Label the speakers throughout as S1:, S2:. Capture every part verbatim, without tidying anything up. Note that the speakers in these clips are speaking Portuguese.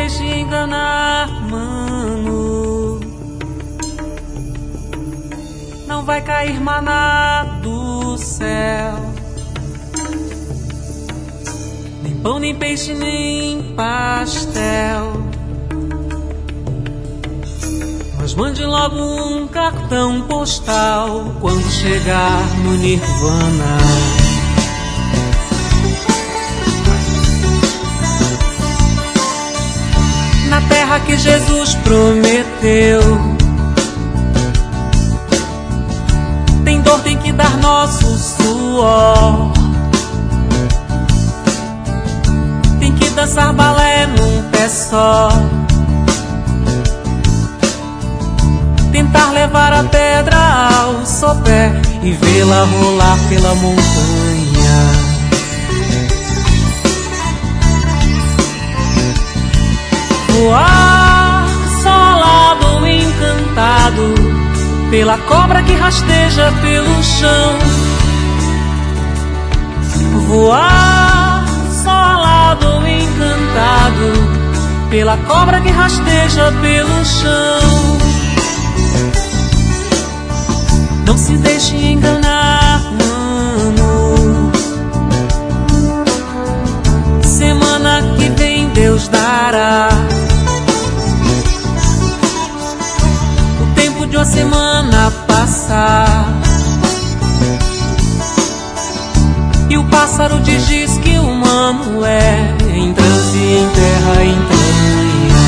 S1: deixe enganar, mano. Não vai cair maná do céu, nem pão, nem peixe, nem pastel. Mas mande logo um cartão postal quando chegar no Nirvana. Na terra que Jesus prometeu, tem dor, tem que dar nosso suor, tem que dançar balé num pé só, tentar levar a pedra ao sopé e vê-la rolar pela montanha. Voar solado, encantado pela cobra que rasteja pelo chão. Voar solado, encantado pela cobra que rasteja pelo chão. Não se deixe enganar, mano. Semana que vem Deus dará o tempo de uma semana passar, e o pássaro diz que o humano é em transe, em terra, em entranha.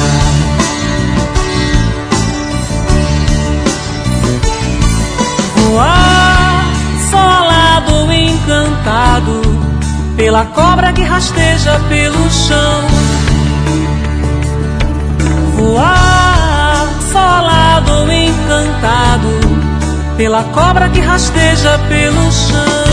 S1: Voar solado, encantado pela cobra que rasteja pelo chão. Voar solado, encantado pela cobra que rasteja pelo chão.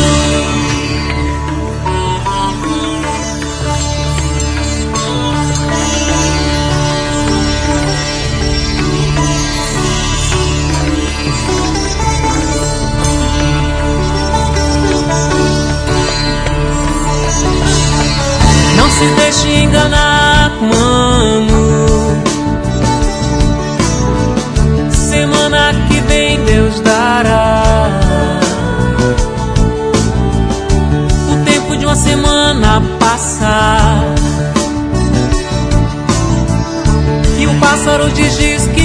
S1: Não se deixe enganar, mano. Semana que vem Deus dará o tempo de uma semana passar, e o pássaro diz que